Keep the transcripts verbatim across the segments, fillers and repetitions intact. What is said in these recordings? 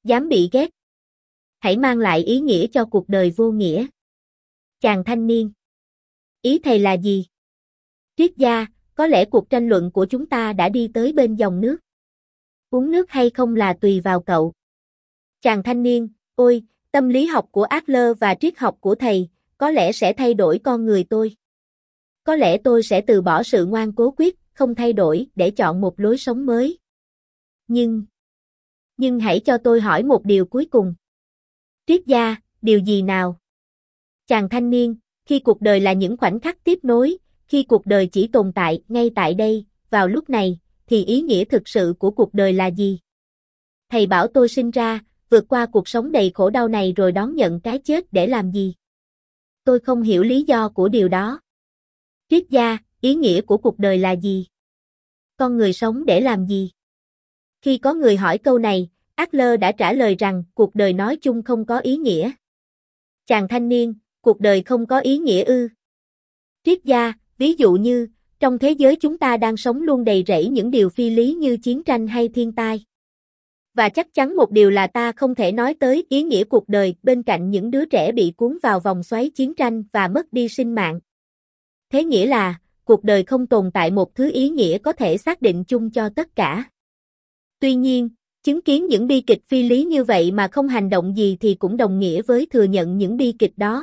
Dám bị ghét. Hãy mang lại ý nghĩa cho cuộc đời vô nghĩa. Chàng thanh niên. Ý thầy là gì? Triết gia, có lẽ cuộc tranh luận của chúng ta đã đi tới bên dòng nước. Uống nước hay không là tùy vào cậu. Chàng thanh niên, ôi, tâm lý học của Adler và triết học của thầy, có lẽ sẽ thay đổi con người tôi. Có lẽ tôi sẽ từ bỏ sự ngoan cố quyết, không thay đổi để chọn một lối sống mới. Nhưng, nhưng hãy cho tôi hỏi một điều cuối cùng. Triết gia, điều gì nào? Chàng thanh niên, khi cuộc đời là những khoảnh khắc tiếp nối, khi cuộc đời chỉ tồn tại ngay tại đây, vào lúc này, thì ý nghĩa thực sự của cuộc đời là gì? Thầy bảo tôi sinh ra, vượt qua cuộc sống đầy khổ đau này rồi đón nhận cái chết để làm gì? Tôi không hiểu lý do của điều đó. Triết gia, ý nghĩa của cuộc đời là gì? Con người sống để làm gì? Khi có người hỏi câu này, Adler đã trả lời rằng cuộc đời nói chung không có ý nghĩa. Chàng thanh niên, cuộc đời không có ý nghĩa ư? Triết gia, ví dụ như, trong thế giới chúng ta đang sống luôn đầy rẫy những điều phi lý như chiến tranh hay thiên tai. Và chắc chắn một điều là ta không thể nói tới ý nghĩa cuộc đời bên cạnh những đứa trẻ bị cuốn vào vòng xoáy chiến tranh và mất đi sinh mạng. Thế nghĩa là, cuộc đời không tồn tại một thứ ý nghĩa có thể xác định chung cho tất cả. Tuy nhiên, chứng kiến những bi kịch phi lý như vậy mà không hành động gì thì cũng đồng nghĩa với thừa nhận những bi kịch đó.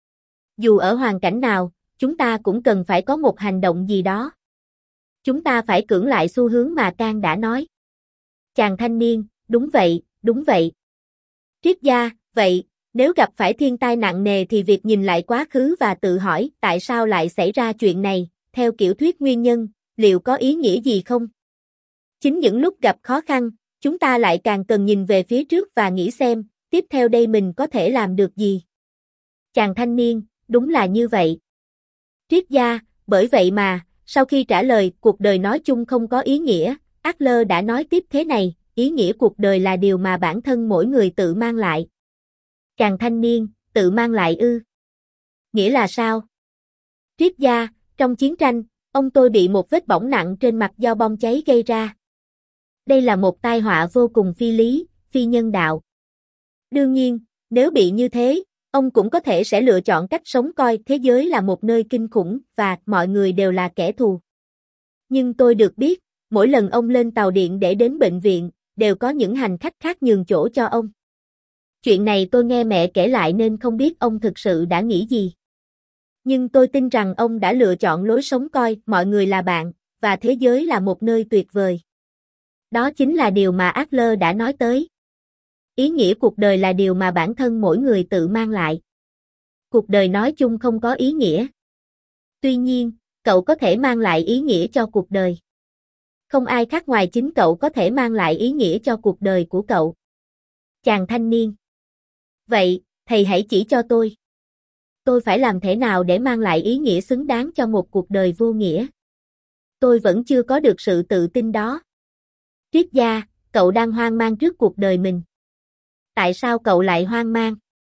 Dù ở hoàn cảnh nào, chúng ta cũng cần phải có một hành động gì đó. Chúng ta phải cưỡng lại xu hướng mà Kant đã nói. Chàng thanh niên, đúng vậy, đúng vậy. Triết gia, vậy, nếu gặp phải thiên tai nặng nề thì việc nhìn lại quá khứ và tự hỏi tại sao lại xảy ra chuyện này, theo kiểu thuyết nguyên nhân, liệu có ý nghĩa gì không? Chính những lúc gặp khó khăn, chúng ta lại càng cần nhìn về phía trước và nghĩ xem, tiếp theo đây mình có thể làm được gì? Chàng thanh niên, đúng là như vậy. Triết gia, bởi vậy mà, sau khi trả lời cuộc đời nói chung không có ý nghĩa, Adler đã nói tiếp thế này, ý nghĩa cuộc đời là điều mà bản thân mỗi người tự mang lại. Chàng thanh niên, tự mang lại ư? Nghĩa là sao? Triết gia, trong chiến tranh, ông tôi bị một vết bỏng nặng trên mặt do bom cháy gây ra. Đây là một tai họa vô cùng phi lý, phi nhân đạo. Đương nhiên, nếu bị như thế, ông cũng có thể sẽ lựa chọn cách sống coi thế giới là một nơi kinh khủng và mọi người đều là kẻ thù. Nhưng tôi được biết, mỗi lần ông lên tàu điện để đến bệnh viện, đều có những hành khách khác nhường chỗ cho ông. Chuyện này tôi nghe mẹ kể lại nên không biết ông thực sự đã nghĩ gì. Nhưng tôi tin rằng ông đã lựa chọn lối sống coi mọi người là bạn, và thế giới là một nơi tuyệt vời. Đó chính là điều mà Adler đã nói tới. Ý nghĩa cuộc đời là điều mà bản thân mỗi người tự mang lại. Cuộc đời nói chung không có ý nghĩa. Tuy nhiên, cậu có thể mang lại ý nghĩa cho cuộc đời. Không ai khác ngoài chính cậu có thể mang lại ý nghĩa cho cuộc đời của cậu. Chàng thanh niên. Vậy, thầy hãy chỉ cho tôi. Tôi phải làm thế nào để mang lại ý nghĩa xứng đáng cho một cuộc đời vô nghĩa? Tôi vẫn chưa có được sự tự tin đó. Triết gia, cậu đang hoang mang trước cuộc đời mình. Tại sao cậu lại hoang mang?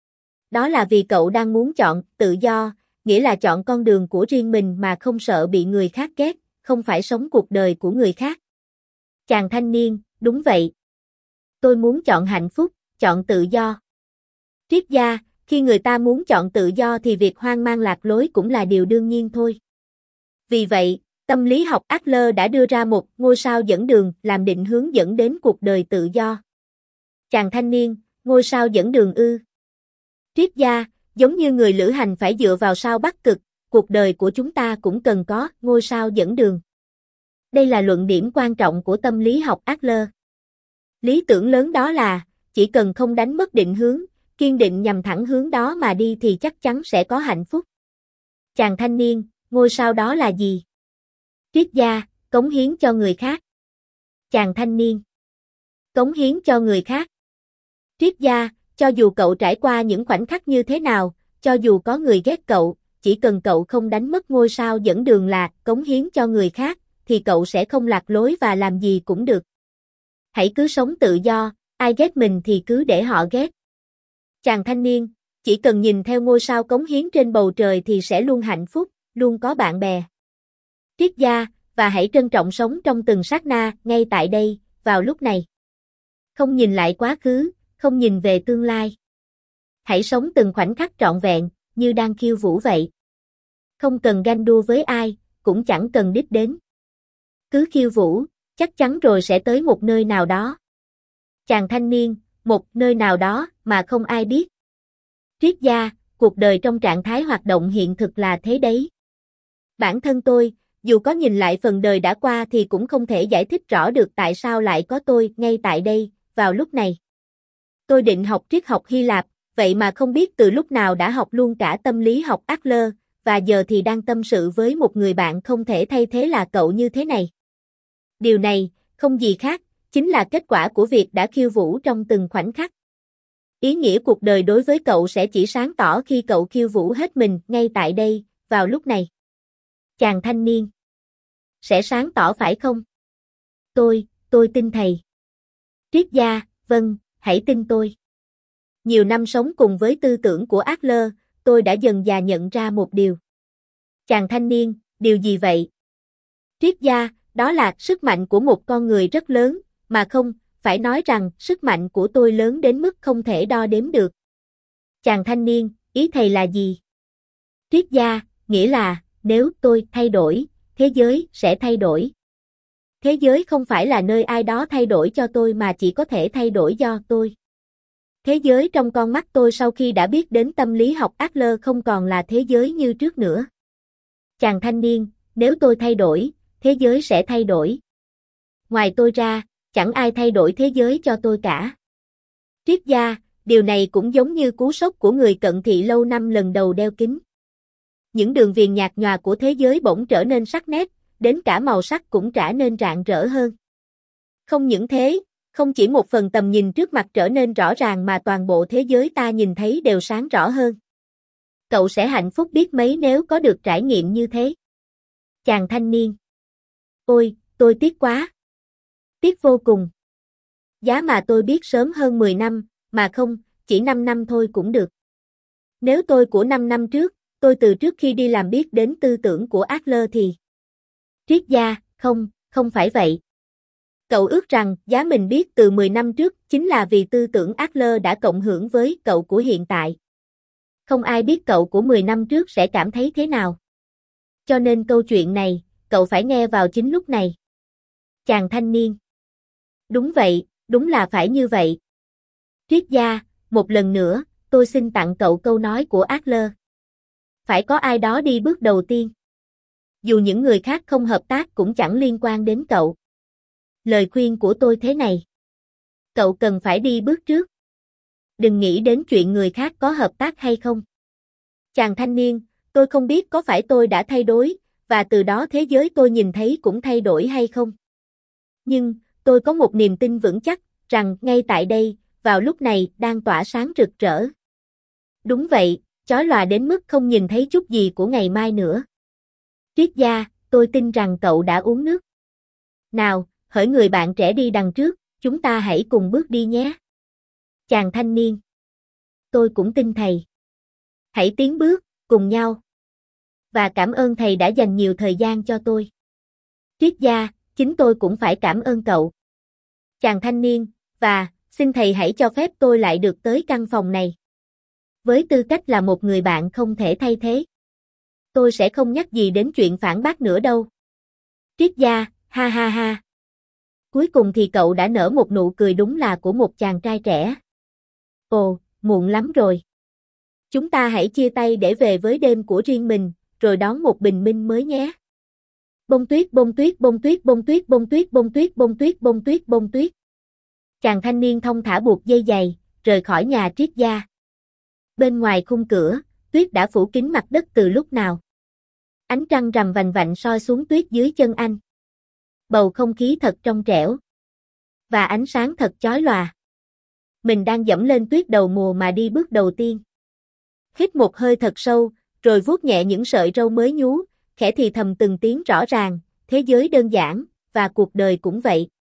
Đó là vì cậu đang muốn chọn tự do, nghĩa là chọn con đường của riêng mình mà không sợ bị người khác ghét, không phải sống cuộc đời của người khác. Chàng thanh niên, đúng vậy. Tôi muốn chọn hạnh phúc, chọn tự do. Triết gia, khi người ta muốn chọn tự do thì việc hoang mang lạc lối cũng là điều đương nhiên thôi. Vì vậy, tâm lý học Adler đã đưa ra một ngôi sao dẫn đường làm định hướng dẫn đến cuộc đời tự do. Chàng thanh niên, ngôi sao dẫn đường ư? Triết gia, giống như người lữ hành phải dựa vào sao Bắc Cực, cuộc đời của chúng ta cũng cần có ngôi sao dẫn đường. Đây là luận điểm quan trọng của tâm lý học Adler. Lý tưởng lớn đó là, chỉ cần không đánh mất định hướng, kiên định nhằm thẳng hướng đó mà đi thì chắc chắn sẽ có hạnh phúc. Chàng thanh niên, ngôi sao đó là gì? Triết gia, cống hiến cho người khác. Chàng thanh niên, cống hiến cho người khác. Triết gia, cho dù cậu trải qua những khoảnh khắc như thế nào, cho dù có người ghét cậu, chỉ cần cậu không đánh mất ngôi sao dẫn đường là cống hiến cho người khác, thì cậu sẽ không lạc lối và làm gì cũng được. Hãy cứ sống tự do, ai ghét mình thì cứ để họ ghét. Chàng thanh niên, chỉ cần nhìn theo ngôi sao cống hiến trên bầu trời thì sẽ luôn hạnh phúc, luôn có bạn bè. Triết gia, và hãy trân trọng sống trong từng sát na, ngay tại đây, vào lúc này. Không nhìn lại quá khứ, không nhìn về tương lai. Hãy sống từng khoảnh khắc trọn vẹn, như đang khiêu vũ vậy. Không cần ganh đua với ai, cũng chẳng cần đích đến. Cứ khiêu vũ, chắc chắn rồi sẽ tới một nơi nào đó. Chàng thanh niên, một nơi nào đó mà không ai biết. Triết gia, cuộc đời trong trạng thái hoạt động hiện thực là thế đấy. Bản thân tôi, dù có nhìn lại phần đời đã qua thì cũng không thể giải thích rõ được tại sao lại có tôi ngay tại đây, vào lúc này. Tôi định học triết học Hy Lạp, vậy mà không biết từ lúc nào đã học luôn cả tâm lý học Adler, và giờ thì đang tâm sự với một người bạn không thể thay thế là cậu như thế này. Điều này, không gì khác, chính là kết quả của việc đã khiêu vũ trong từng khoảnh khắc. Ý nghĩa cuộc đời đối với cậu sẽ chỉ sáng tỏ khi cậu khiêu vũ hết mình ngay tại đây, vào lúc này. Chàng thanh niên. Sẽ sáng tỏ phải không? Tôi, tôi tin thầy. Triết gia, vâng, hãy tin tôi. Nhiều năm sống cùng với tư tưởng của Adler, tôi đã dần dà nhận ra một điều. Chàng thanh niên, điều gì vậy? Triết gia, đó là sức mạnh của một con người rất lớn, mà không, phải nói rằng sức mạnh của tôi lớn đến mức không thể đo đếm được. Chàng thanh niên, ý thầy là gì? Triết gia, nghĩa là, nếu tôi thay đổi, thế giới sẽ thay đổi. Thế giới không phải là nơi ai đó thay đổi cho tôi mà chỉ có thể thay đổi do tôi. Thế giới trong con mắt tôi sau khi đã biết đến tâm lý học Adler không còn là thế giới như trước nữa. Chàng thanh niên, nếu tôi thay đổi, thế giới sẽ thay đổi. Ngoài tôi ra, chẳng ai thay đổi thế giới cho tôi cả. Triết gia, điều này cũng giống như cú sốc của người cận thị lâu năm lần đầu đeo kính. Những đường viền nhạt nhòa của thế giới bỗng trở nên sắc nét, đến cả màu sắc cũng trở nên rạng rỡ hơn. Không những thế, không chỉ một phần tầm nhìn trước mặt trở nên rõ ràng mà toàn bộ thế giới ta nhìn thấy đều sáng rõ hơn. Cậu sẽ hạnh phúc biết mấy nếu có được trải nghiệm như thế. Chàng thanh niên. Ôi, tôi tiếc quá. Tiếc vô cùng. Giá mà tôi biết sớm hơn mười năm, mà không, chỉ năm năm thôi cũng được. Nếu tôi của năm năm trước, tôi từ trước khi đi làm biết đến tư tưởng của Adler thì... Triết gia, không, không phải vậy. Cậu ước rằng giá mình biết từ mười năm trước chính là vì tư tưởng Adler đã cộng hưởng với cậu của hiện tại. Không ai biết cậu của mười năm trước sẽ cảm thấy thế nào. Cho nên câu chuyện này, cậu phải nghe vào chính lúc này. Chàng thanh niên. Đúng vậy, đúng là phải như vậy. Triết gia, một lần nữa, tôi xin tặng cậu câu nói của Adler. Phải có ai đó đi bước đầu tiên. Dù những người khác không hợp tác cũng chẳng liên quan đến cậu. Lời khuyên của tôi thế này. Cậu cần phải đi bước trước. Đừng nghĩ đến chuyện người khác có hợp tác hay không. Chàng thanh niên, tôi không biết có phải tôi đã thay đổi, và từ đó thế giới tôi nhìn thấy cũng thay đổi hay không. Nhưng, tôi có một niềm tin vững chắc, rằng ngay tại đây, vào lúc này, đang tỏa sáng rực rỡ. Đúng vậy, chói lòa đến mức không nhìn thấy chút gì của ngày mai nữa. Triết gia, tôi tin rằng cậu đã uống nước. Nào, hỡi người bạn trẻ đi đằng trước, chúng ta hãy cùng bước đi nhé. Chàng thanh niên. Tôi cũng tin thầy. Hãy tiến bước, cùng nhau. Và cảm ơn thầy đã dành nhiều thời gian cho tôi. Triết gia, chính tôi cũng phải cảm ơn cậu. Chàng thanh niên, và, xin thầy hãy cho phép tôi lại được tới căn phòng này. Với tư cách là một người bạn không thể thay thế. Tôi sẽ không nhắc gì đến chuyện phản bác nữa đâu. Triết gia, ha ha ha. Cuối cùng thì cậu đã nở một nụ cười đúng là của một chàng trai trẻ. Ồ, muộn lắm rồi. Chúng ta hãy chia tay để về với đêm của riêng mình, rồi đón một bình minh mới nhé. Bông tuyết bông tuyết bông tuyết bông tuyết bông tuyết bông tuyết bông tuyết bông tuyết bông tuyết. Chàng thanh niên thong thả buộc dây giày, rời khỏi nhà triết gia. Bên ngoài khung cửa, tuyết đã phủ kín mặt đất từ lúc nào. Ánh trăng rằm vành vạnh soi xuống tuyết dưới chân anh. Bầu không khí thật trong trẻo. Và ánh sáng thật chói lòa. Mình đang dẫm lên tuyết đầu mùa mà đi bước đầu tiên. Hít một hơi thật sâu, rồi vuốt nhẹ những sợi râu mới nhú, khẽ thì thầm từng tiếng rõ ràng, thế giới đơn giản, và cuộc đời cũng vậy.